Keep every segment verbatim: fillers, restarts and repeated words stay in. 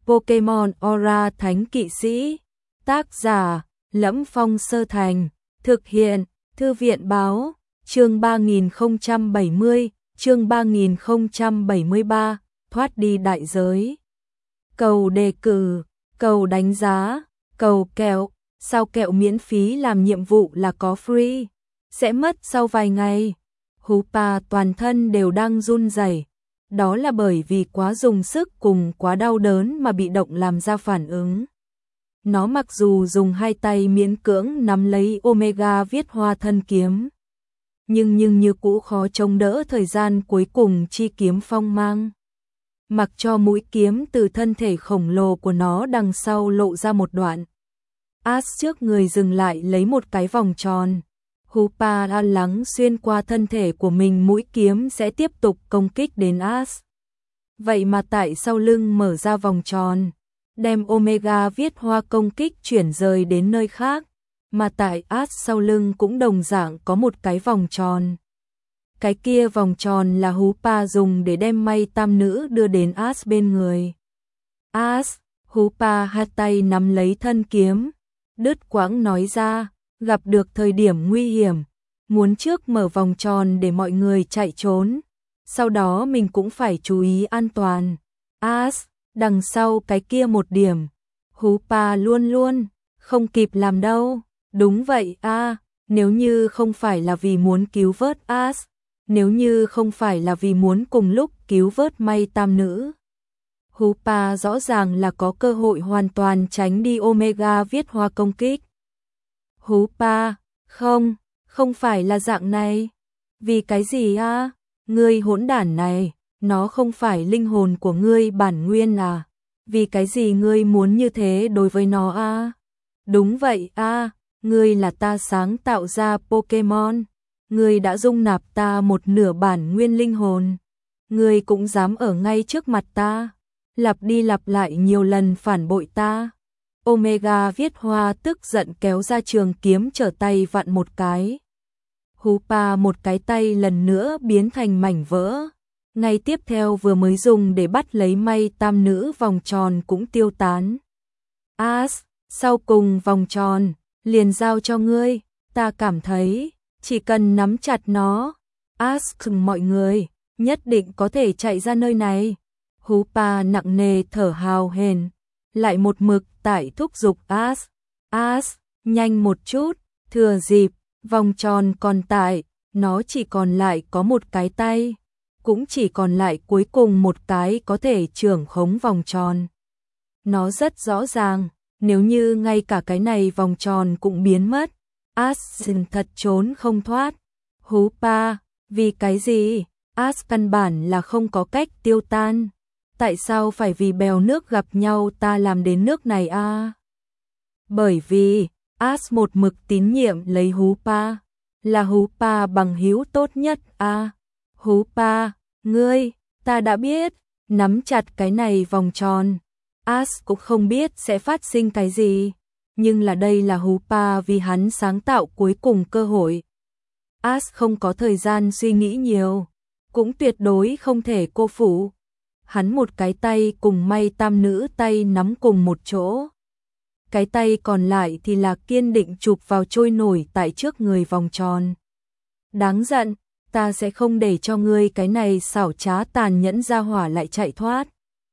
Pokemon Aura Thánh Kỵ Sĩ. Tác giả: Lẫm Phong Sơ Thành. Thực hiện: Thư viện báo. Chương ba nghìn không trăm bảy mươi, chương ba nghìn không trăm bảy mươi ba, thoát đi đại giới. Cầu đề cử, cầu đánh giá, cầu kẹo, sao kẹo miễn phí làm nhiệm vụ là có free, sẽ mất sau vài ngày. Hoopa toàn thân đều đang run rẩy, đó là bởi vì quá dùng sức cùng quá đau đớn mà bị động làm ra phản ứng. Nó mặc dù dùng hai tay miễn cưỡng nắm lấy Omega viết hoa thân kiếm, nhưng nhưng như cũ khó chống đỡ thời gian cuối cùng chi kiếm phong mang. Mặc cho mũi kiếm từ thân thể khổng lồ của nó đằng sau lộ ra một đoạn. Ash trước người dừng lại lấy một cái vòng tròn. Hoopa lo lắng xuyên qua thân thể của mình mũi kiếm sẽ tiếp tục công kích đến Ash. Vậy mà tại sau lưng mở ra vòng tròn, đem Omega viết hoa công kích chuyển rời đến nơi khác, mà tại Ash sau lưng cũng đồng dạng có một cái vòng tròn. Cái kia vòng tròn là Hoopa dùng để đem May Tam Nữ đưa đến Ash bên người. Ash, Hoopa hai tay nắm lấy thân kiếm, đứt quãng nói ra, gặp được thời điểm nguy hiểm, muốn trước mở vòng tròn để mọi người chạy trốn, sau đó mình cũng phải chú ý an toàn. Ash, đằng sau cái kia một điểm, Hoopa luôn luôn không kịp làm đâu. Đúng vậy a, à, nếu như không phải là vì muốn cứu vớt Ash, nếu như không phải là vì muốn cùng lúc cứu vớt May Tam Nữ, Hoopa rõ ràng là có cơ hội hoàn toàn tránh đi Omega viết hoa công kích. Hoopa, không, không phải là dạng này. Vì cái gì a? À? Ngươi hỗn đản này, nó không phải linh hồn của ngươi bản nguyên à? Vì cái gì ngươi muốn như thế đối với nó a? À? Đúng vậy a, à, ngươi là ta sáng tạo ra Pokemon, ngươi đã dung nạp ta một nửa bản nguyên linh hồn, ngươi cũng dám ở ngay trước mặt ta, lặp đi lặp lại nhiều lần phản bội ta. Omega viết hoa tức giận kéo ra trường kiếm trở tay vặn một cái. Hoopa một cái tay lần nữa biến thành mảnh vỡ. Ngay tiếp theo vừa mới dùng để bắt lấy May Tam Nữ vòng tròn cũng tiêu tán. Ash, sau cùng vòng tròn, liền giao cho ngươi, ta cảm thấy, chỉ cần nắm chặt nó, Ash cùng mọi người, nhất định có thể chạy ra nơi này. Hoopa nặng nề thở hào hển, lại một mực tại thúc giục Ash. Ash, nhanh một chút, thừa dịp, vòng tròn còn tại, nó chỉ còn lại có một cái tay, cũng chỉ còn lại cuối cùng một cái có thể trưởng khống vòng tròn. Nó rất rõ ràng, nếu như ngay cả cái này vòng tròn cũng biến mất, Ash thật trốn không thoát. Hoopa, vì cái gì? Ash căn bản là không có cách tiêu tan. Tại sao phải vì bèo nước gặp nhau ta làm đến nước này a? À? Bởi vì Ash một mực tín nhiệm lấy Hoopa, là Hoopa bằng hữu tốt nhất a. À? Hoopa, ngươi, ta đã biết, nắm chặt cái này vòng tròn. Ash cũng không biết sẽ phát sinh cái gì, nhưng là đây là Hoopa vì hắn sáng tạo cuối cùng cơ hội. Ash không có thời gian suy nghĩ nhiều, cũng tuyệt đối không thể cô phụ. Hắn một cái tay cùng May Tam Nữ tay nắm cùng một chỗ, cái tay còn lại thì là kiên định chụp vào trôi nổi tại trước người vòng tròn. Đáng giận, ta sẽ không để cho ngươi cái này xảo trá tàn nhẫn ra hỏa lại chạy thoát.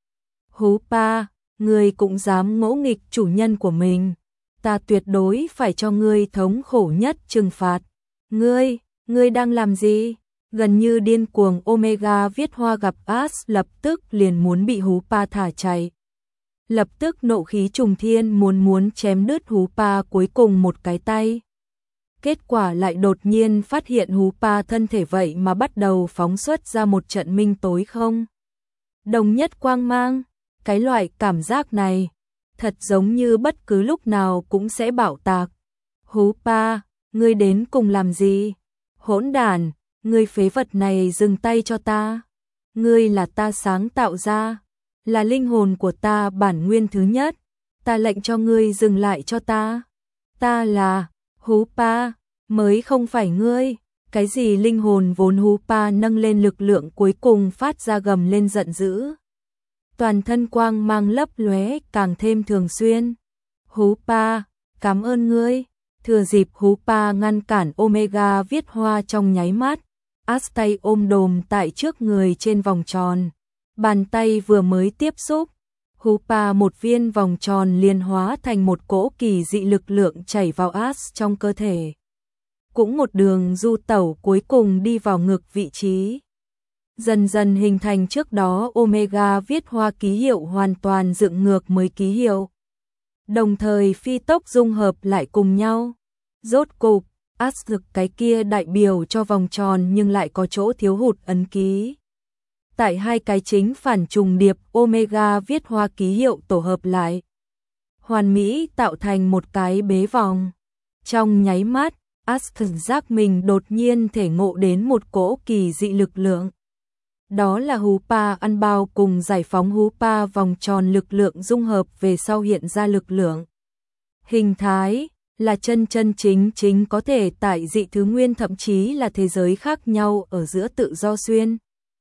Hoopa, ngươi cũng dám ngỗ nghịch chủ nhân của mình, ta tuyệt đối phải cho ngươi thống khổ nhất trừng phạt. Ngươi, ngươi đang làm gì? Gần như điên cuồng Omega viết hoa gặp Ash lập tức liền muốn bị Hoopa thả chạy. Lập tức nộ khí trùng thiên muốn muốn chém đứt Hoopa cuối cùng một cái tay. Kết quả lại đột nhiên phát hiện Hoopa thân thể vậy mà bắt đầu phóng xuất ra một trận minh tối không đồng nhất quang mang. Cái loại cảm giác này, thật giống như bất cứ lúc nào cũng sẽ bạo tạc. Hoopa, ngươi đến cùng làm gì? Hỗn đản, ngươi phế vật này dừng tay cho ta. Ngươi là ta sáng tạo ra, là linh hồn của ta bản nguyên thứ nhất. Ta lệnh cho ngươi dừng lại cho ta. Ta là Hoopa, mới không phải ngươi. Cái gì linh hồn vốn Hoopa nâng lên lực lượng cuối cùng phát ra gầm lên giận dữ. toàn thân quang mang lấp lóe càng thêm thường xuyên. Hoopa, cảm ơn ngươi. Thừa dịp Hoopa ngăn cản Omega viết hoa trong nháy mắt, Ash tay ôm đồm tại trước người trên vòng tròn. Bàn tay vừa mới tiếp xúc, Hoopa một viên vòng tròn liền hóa thành một cỗ kỳ dị lực lượng chảy vào Ash trong cơ thể. Cũng một đường du tẩu cuối cùng đi vào ngực vị trí. Dần dần hình thành trước đó Omega viết hoa ký hiệu hoàn toàn dựng ngược mới ký hiệu. Đồng thời phi tốc dung hợp lại cùng nhau. Rốt cục, Ash rực cái kia đại biểu cho vòng tròn nhưng lại có chỗ thiếu hụt ấn ký. Tại hai cái chính phản trùng điệp Omega viết hoa ký hiệu tổ hợp lại, hoàn mỹ tạo thành một cái bế vòng. Trong nháy mắt, Ash cảm giác mình đột nhiên thể ngộ đến một cỗ kỳ dị lực lượng. Đó là Hoopa ăn bao cùng giải phóng Hoopa vòng tròn lực lượng dung hợp về sau hiện ra lực lượng. Hình thái là chân chân chính chính có thể tại dị thứ nguyên thậm chí là thế giới khác nhau ở giữa tự do xuyên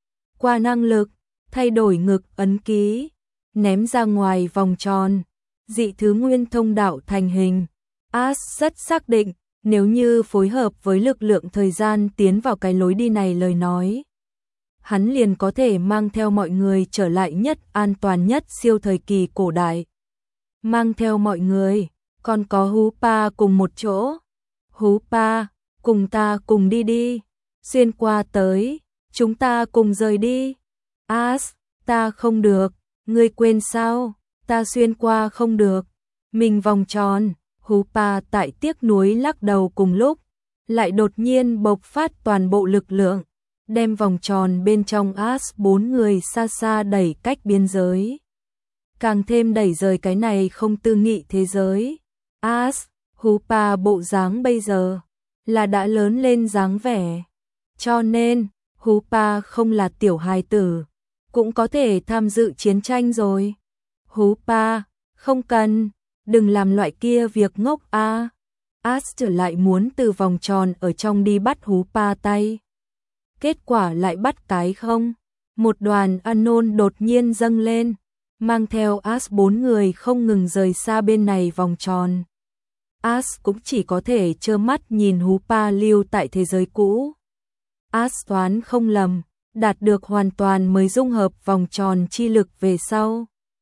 qua năng lực, thay đổi ngực ấn ký, ném ra ngoài vòng tròn, dị thứ nguyên thông đạo thành hình. Ash rất xác định, nếu như phối hợp với lực lượng thời gian tiến vào cái lối đi này lời nói, hắn liền có thể mang theo mọi người trở lại nhất an toàn nhất siêu thời kỳ cổ đại. Mang theo mọi người, còn có Hoopa cùng một chỗ. Hoopa, cùng ta cùng đi đi. Xuyên qua tới, chúng ta cùng rời đi. Ash, ta không được, ngươi quên sao? Ta xuyên qua không được. Mình vòng tròn, Hoopa tại tiếc nuối lắc đầu cùng lúc, lại đột nhiên bộc phát toàn bộ lực lượng, đem vòng tròn bên trong Ash bốn người xa xa đẩy cách biên giới. Càng thêm đẩy rời cái này không tư nghị thế giới. Ash, Hoopa bộ dáng bây giờ là đã lớn lên dáng vẻ. Cho nên, Hoopa không là tiểu hài tử, cũng có thể tham dự chiến tranh rồi. Hoopa, không cần, đừng làm loại kia việc ngốc a. À. Ash trở lại muốn từ vòng tròn ở trong đi bắt Hoopa tay. Kết quả lại bắt cái không. Một đoàn Anon đột nhiên dâng lên, mang theo Ash bốn người không ngừng rời xa bên này vòng tròn. Ash cũng chỉ có thể trơ mắt nhìn Hoopa lưu tại thế giới cũ. Ash toán không lầm, đạt được hoàn toàn mới dung hợp vòng tròn chi lực về sau.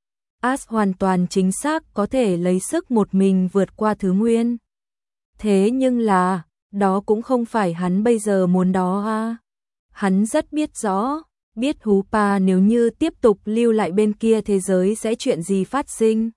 Ash hoàn toàn chính xác có thể lấy sức một mình vượt qua thứ nguyên. Thế nhưng là, đó cũng không phải hắn bây giờ muốn đó à. Hắn rất biết rõ, biết Hoopa nếu như tiếp tục lưu lại bên kia thế giới sẽ chuyện gì phát sinh.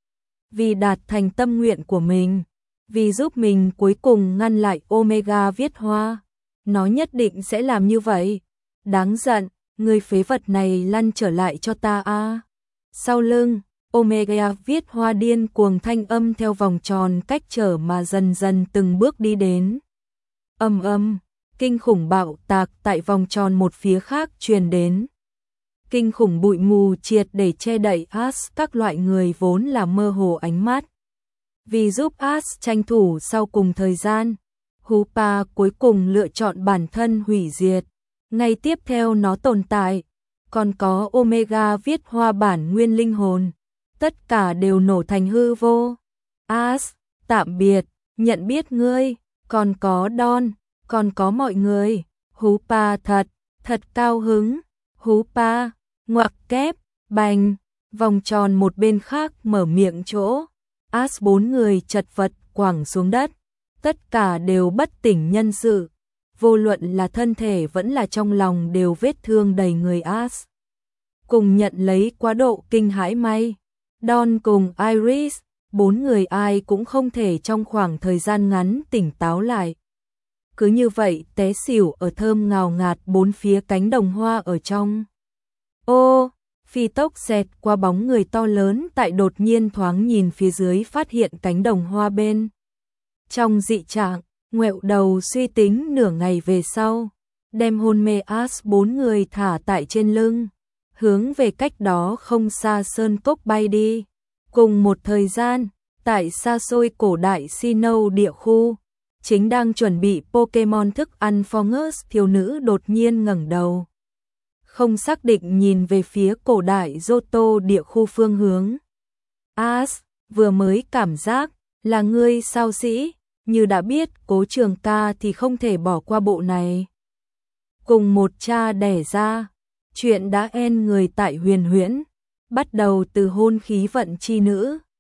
Vì đạt thành tâm nguyện của mình, vì giúp mình cuối cùng ngăn lại Omega viết hoa, nó nhất định sẽ làm như vậy. Đáng giận, người phế vật này lăn trở lại cho ta a. À. Sau lưng, Omega viết hoa điên cuồng thanh âm theo vòng tròn cách trở mà dần dần từng bước đi đến. Âm âm, kinh khủng bạo tạc tại vòng tròn một phía khác truyền đến. Kinh khủng bụi mù triệt để che đậy Ash các loại người vốn là mơ hồ ánh mắt. Vì giúp Ash tranh thủ sau cùng thời gian, Hoopa cuối cùng lựa chọn bản thân hủy diệt. Ngay tiếp theo nó tồn tại, còn có Omega viết hoa bản nguyên linh hồn. Tất cả đều nổ thành hư vô. Ash, tạm biệt, nhận biết ngươi, còn có Don, còn có mọi người. Hoopa thật, thật cao hứng. Hoopa, ngoặc kép, bành, vòng tròn một bên khác mở miệng chỗ. Ash bốn người chật vật quẳng xuống đất. Tất cả đều bất tỉnh nhân sự. Vô luận là thân thể vẫn là trong lòng đều vết thương đầy người Ash. Cùng nhận lấy quá độ kinh hãi may. Don cùng Iris, bốn người ai cũng không thể trong khoảng thời gian ngắn tỉnh táo lại. Cứ như vậy té xỉu ở thơm ngào ngạt bốn phía cánh đồng hoa ở trong. Ô, phi tốc xẹt qua bóng người to lớn tại đột nhiên thoáng nhìn phía dưới phát hiện cánh đồng hoa bên. Trong dị trạng, ngoẹo đầu suy tính nửa ngày về sau, đem hôn mê Ash bốn người thả tại trên lưng, hướng về cách đó không xa sơn cốc bay đi. Cùng một thời gian, tại xa xôi cổ đại Sinnoh địa khu, chính đang chuẩn bị Pokemon thức ăn Forgus thiếu nữ đột nhiên ngẩng đầu. không xác định nhìn về phía cổ đại Johto địa khu phương hướng. As, vừa mới cảm giác, là ngươi sao sĩ, như đã biết Cố Trường Ca thì không thể bỏ qua bộ này. Cùng một cha đẻ ra, chuyện đã en người tại Huyền Huyễn, bắt đầu từ hôn khí vận chi nữ,